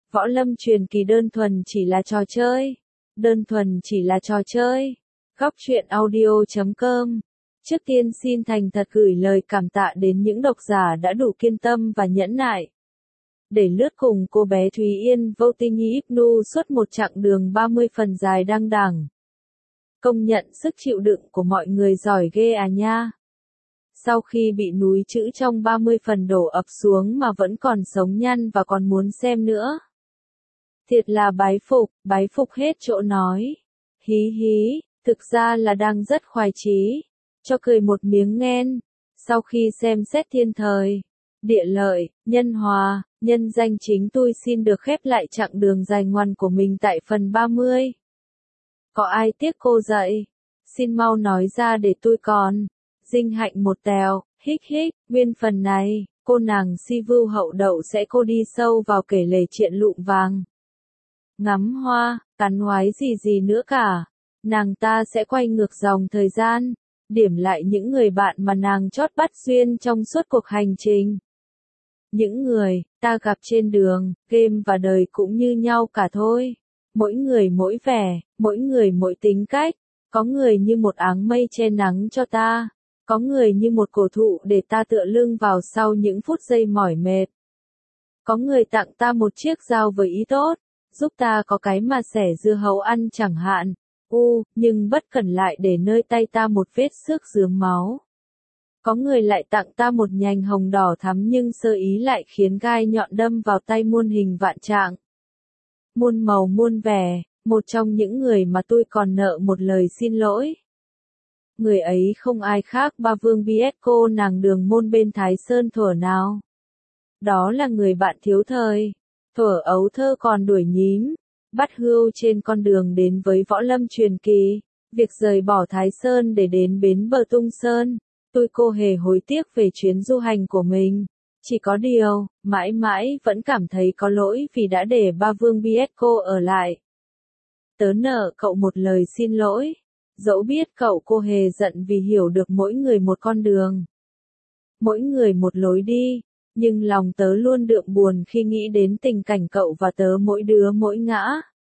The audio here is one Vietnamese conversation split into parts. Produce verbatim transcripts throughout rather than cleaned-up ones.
Võ Lâm truyền kỳ đơn thuần chỉ là trò chơi. Đơn thuần chỉ là trò chơi. Góc truyện audio chấm com. Trước tiên xin thành thật gửi lời cảm tạ đến những độc giả đã đủ kiên tâm và nhẫn nại để lướt cùng cô bé Thúy Yên vô tình Ibnu suốt một chặng đường ba mươi phần dài đăng đẳng. Công nhận sức chịu đựng của mọi người giỏi ghê à nha. Sau khi bị núi chữ trong ba mươi phần đổ ập xuống mà vẫn còn sống nhăn và còn muốn xem nữa. Thiệt là bái phục, bái phục hết chỗ nói. Hí hí, thực ra là đang rất khoái chí. Cho cười một miếng nghen. Sau khi xem xét thiên thời, địa lợi, nhân hòa, nhân danh chính tôi xin được khép lại chặng đường dài ngoằn của mình tại phần ba mươi. Có ai tiếc cô dạy? Xin mau nói ra để tôi còn. Dinh hạnh một tèo, hích hích, nguyên phần này, cô nàng si vưu hậu đậu sẽ cô đi sâu vào kể lể chuyện lụm vàng. Ngắm hoa, cắn ngoái gì gì nữa cả. Nàng ta sẽ quay ngược dòng thời gian, điểm lại những người bạn mà nàng chót bắt duyên trong suốt cuộc hành trình. Những người ta gặp trên đường, game và đời cũng như nhau cả thôi. Mỗi người mỗi vẻ, mỗi người mỗi tính cách. Có người như một áng mây che nắng cho ta. Có người như một cổ thụ để ta tựa lưng vào sau những phút giây mỏi mệt. Có người tặng ta một chiếc dao với ý tốt, giúp ta có cái mà xẻ dưa hấu ăn chẳng hạn. U, nhưng bất cẩn lại để nơi tay ta một vết xước rướm máu. Có người lại tặng ta một nhành hồng đỏ thắm nhưng sơ ý lại khiến gai nhọn đâm vào tay muôn hình vạn trạng. Muôn màu muôn vẻ, một trong những người mà tôi còn nợ một lời xin lỗi. Người ấy không ai khác ba Vương bê ét cô nàng đường môn bên Thái Sơn thuở nào. Đó là người bạn thiếu thời, thuở ấu thơ còn đuổi nhím, bắt hươu trên con đường đến với Võ Lâm truyền kỳ. Việc rời bỏ Thái Sơn để đến bến bờ Tung Sơn, tôi cô hề hối tiếc về chuyến du hành của mình. Chỉ có điều, mãi mãi vẫn cảm thấy có lỗi vì đã để ba Vương bê ét cô ở lại. Tớ nợ cậu một lời xin lỗi. Dẫu biết cậu cô hề giận vì hiểu được mỗi người một con đường, mỗi người một lối đi, nhưng lòng tớ luôn đượm buồn khi nghĩ đến tình cảnh cậu và tớ mỗi đứa mỗi ngã.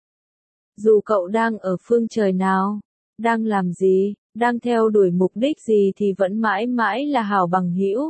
Dù cậu đang ở phương trời nào, đang làm gì, đang theo đuổi mục đích gì thì vẫn mãi mãi là hảo bằng hữu.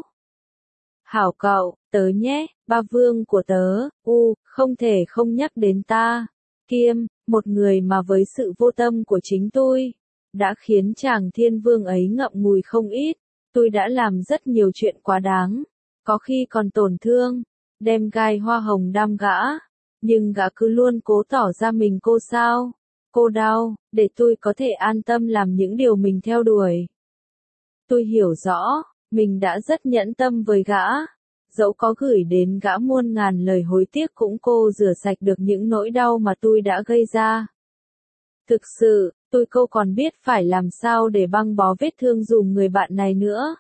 Hảo cậu, tớ nhé, ba Vương của tớ, u, không thể không nhắc đến ta, Kiêm, một người mà với sự vô tâm của chính tôi đã khiến chàng thiên vương ấy ngậm ngùi không ít. Tôi đã làm rất nhiều chuyện quá đáng, có khi còn tổn thương, đem gai hoa hồng đam gã, nhưng gã cứ luôn cố tỏ ra mình cô sao, cô đau, để tôi có thể an tâm làm những điều mình theo đuổi. Tôi hiểu rõ, mình đã rất nhẫn tâm với gã, dẫu có gửi đến gã muôn ngàn lời hối tiếc cũng cô rửa sạch được những nỗi đau mà tôi đã gây ra. Thực sự, tôi cô còn biết phải làm sao để băng bó vết thương dùm người bạn này nữa.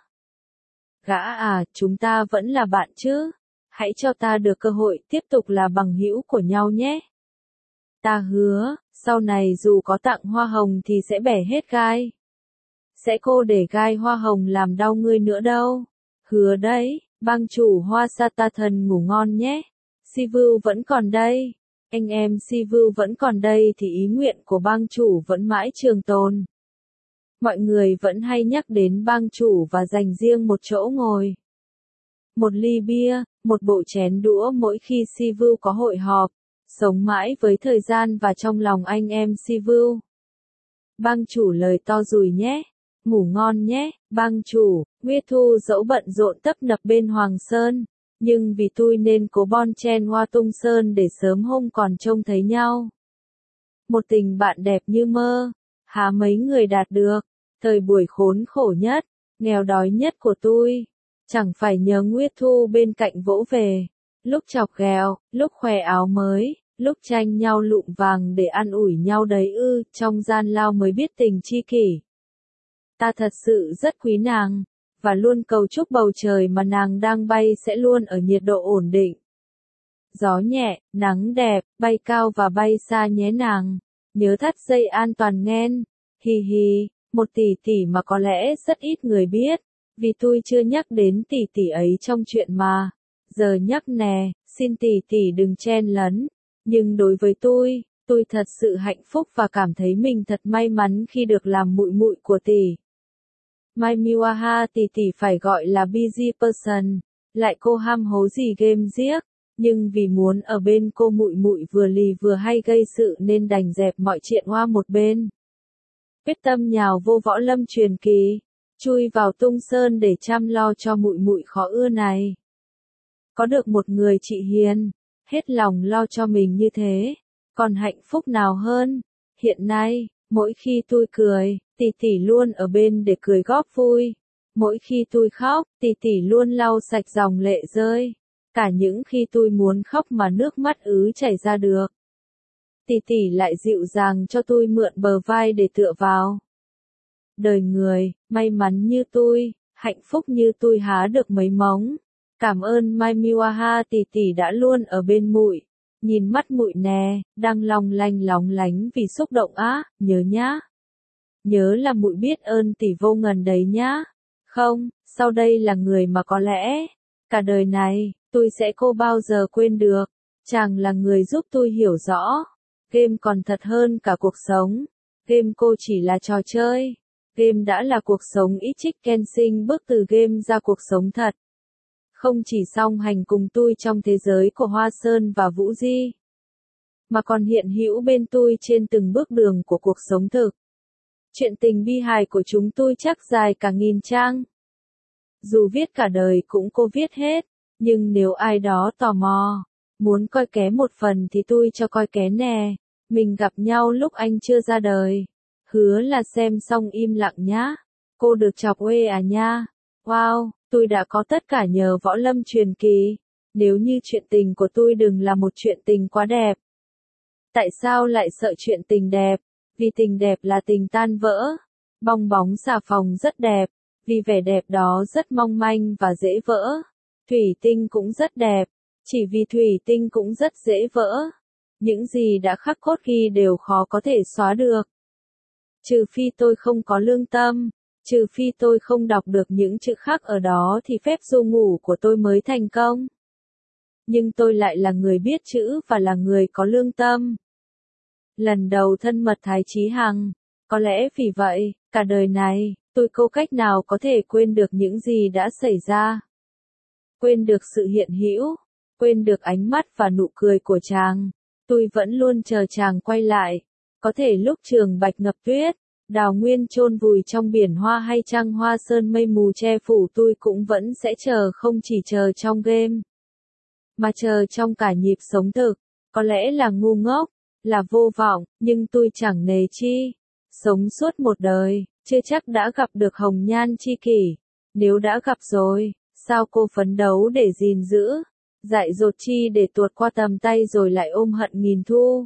Gã à, chúng ta vẫn là bạn chứ. Hãy cho ta được cơ hội tiếp tục là bằng hữu của nhau nhé. Ta hứa, sau này dù có tặng hoa hồng thì sẽ bẻ hết gai. Sẽ cô để gai hoa hồng làm đau ngươi nữa đâu. Hứa đấy, bang chủ Hoa Sa Ta Thần ngủ ngon nhé. Si Vưu vẫn còn đây. Anh em Si Vưu vẫn còn đây thì ý nguyện của bang chủ vẫn mãi trường tồn. Mọi người vẫn hay nhắc đến bang chủ và dành riêng một chỗ ngồi, một ly bia, một bộ chén đũa mỗi khi Si Vưu có hội họp, sống mãi với thời gian và trong lòng anh em Si Vưu. Bang chủ lời to rùi nhé, ngủ ngon nhé, bang chủ. Nguyệt Thu dẫu bận rộn tấp nập bên Hoàng Sơn, nhưng vì tôi nên cố bon chen Hoa Tung Sơn để sớm hôm còn trông thấy nhau. Một tình bạn đẹp như mơ, há mấy người đạt được. Thời buổi khốn khổ nhất, nghèo đói nhất của tôi, chẳng phải nhờ Nguyệt Thu bên cạnh vỗ về, lúc chọc ghẹo, lúc khoe áo mới, lúc tranh nhau lụm vàng để ăn ủi nhau đấy ư, trong gian lao mới biết tình tri kỷ. Ta thật sự rất quý nàng, và luôn cầu chúc bầu trời mà nàng đang bay sẽ luôn ở nhiệt độ ổn định. Gió nhẹ, nắng đẹp, bay cao và bay xa nhé nàng, nhớ thắt dây an toàn nghen, hi hi. Một tỷ tỷ mà có lẽ rất ít người biết, vì tôi chưa nhắc đến tỷ tỷ ấy trong chuyện mà. Giờ nhắc nè, xin tỷ tỷ đừng chen lấn. Nhưng đối với tôi, tôi thật sự hạnh phúc và cảm thấy mình thật may mắn khi được làm muội muội của tỷ. Mai Miwaha tỷ tỷ phải gọi là busy person, lại cô ham hố gì game giếc, nhưng vì muốn ở bên cô muội muội vừa lì vừa hay gây sự nên đành dẹp mọi chuyện qua một bên. Quyết tâm nhào vô võ lâm truyền kỳ, chui vào tung sơn để chăm lo cho muội muội khó ưa này. Có được một người chị hiền, hết lòng lo cho mình như thế, còn hạnh phúc nào hơn. Hiện nay, mỗi khi tôi cười, tỷ tỷ luôn ở bên để cười góp vui. Mỗi khi tôi khóc, tỷ tỷ luôn lau sạch dòng lệ rơi. Cả những khi tôi muốn khóc mà nước mắt ứ chảy ra được, tỷ tỷ lại dịu dàng cho tôi mượn bờ vai để tựa vào. Đời người, may mắn như tôi, hạnh phúc như tôi há được mấy móng. Cảm ơn Mai Miwaha tỷ tỷ đã luôn ở bên muội. Nhìn mắt muội nè, đang long lanh lóng lánh vì xúc động á, nhớ nhá. Nhớ là muội biết ơn tỷ vô ngần đấy nhá. Không, sau đây là người mà có lẽ, cả đời này, tôi sẽ cô bao giờ quên được. Chàng là người giúp tôi hiểu rõ. Game còn thật hơn cả cuộc sống. Game cô chỉ là trò chơi. Game đã là cuộc sống. Ichik Kenshin bước từ game ra cuộc sống thật. Không chỉ song hành cùng tôi trong thế giới của Hoa Sơn và Vũ Di, mà còn hiện hữu bên tôi trên từng bước đường của cuộc sống thực. Chuyện tình bi hài của chúng tôi chắc dài cả nghìn trang. Dù viết cả đời cũng cô viết hết, nhưng nếu ai đó tò mò, muốn coi ké một phần thì tôi cho coi ké nè. Mình gặp nhau lúc anh chưa ra đời. Hứa là xem xong im lặng nhá. Cô được chọc uê à nha. Wow, tôi đã có tất cả nhờ võ lâm truyền kỳ. Nếu như chuyện tình của tôi đừng là một chuyện tình quá đẹp. Tại sao lại sợ chuyện tình đẹp? Vì tình đẹp là tình tan vỡ. Bong bóng xà phòng rất đẹp, vì vẻ đẹp đó rất mong manh và dễ vỡ. Thủy tinh cũng rất đẹp, chỉ vì thủy tinh cũng rất dễ vỡ. Những gì đã khắc cốt ghi đều khó có thể xóa được. Trừ phi tôi không có lương tâm, trừ phi tôi không đọc được những chữ khắc ở đó thì phép du ngủ của tôi mới thành công. Nhưng tôi lại là người biết chữ và là người có lương tâm. Lần đầu thân mật Thái Chí Hằng, có lẽ vì vậy, cả đời này, tôi không cách nào có thể quên được những gì đã xảy ra. Quên được sự hiện hữu, quên được ánh mắt và nụ cười của chàng. Tôi vẫn luôn chờ chàng quay lại. Có thể lúc trường bạch ngập tuyết, đào nguyên chôn vùi trong biển hoa hay trăng hoa sơn mây mù che phủ, tôi cũng vẫn sẽ chờ, không chỉ chờ trong game, mà chờ trong cả nhịp sống thực. Có lẽ là ngu ngốc, là vô vọng, nhưng tôi chẳng nề chi. Sống suốt một đời, chưa chắc đã gặp được hồng nhan chi kỷ. Nếu đã gặp rồi, sao cô phấn đấu để gìn giữ? Dại dột chi để tuột qua tầm tay rồi lại ôm hận nghìn thu?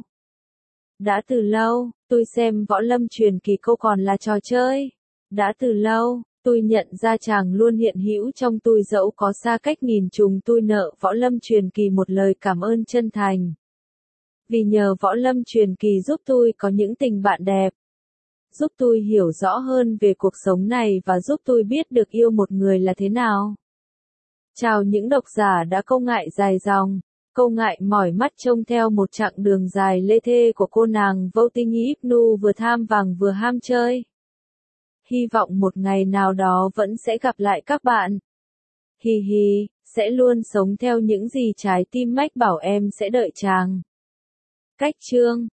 Đã từ lâu, tôi xem võ lâm truyền kỳ cô còn là trò chơi. Đã từ lâu, tôi nhận ra chàng luôn hiện hữu trong tôi dẫu có xa cách nghìn trùng. Tôi nợ võ lâm truyền kỳ một lời cảm ơn chân thành. Vì nhờ võ lâm truyền kỳ giúp tôi có những tình bạn đẹp. Giúp tôi hiểu rõ hơn về cuộc sống này và giúp tôi biết được yêu một người là thế nào. Chào những độc giả đã không ngại dài dòng, không ngại mỏi mắt trông theo một chặng đường dài lê thê của cô nàng vô tinh Ibnu vừa tham vàng vừa ham chơi. Hy vọng một ngày nào đó vẫn sẽ gặp lại các bạn. Hi hi, sẽ luôn sống theo những gì trái tim mách bảo em sẽ đợi chàng. Cách chương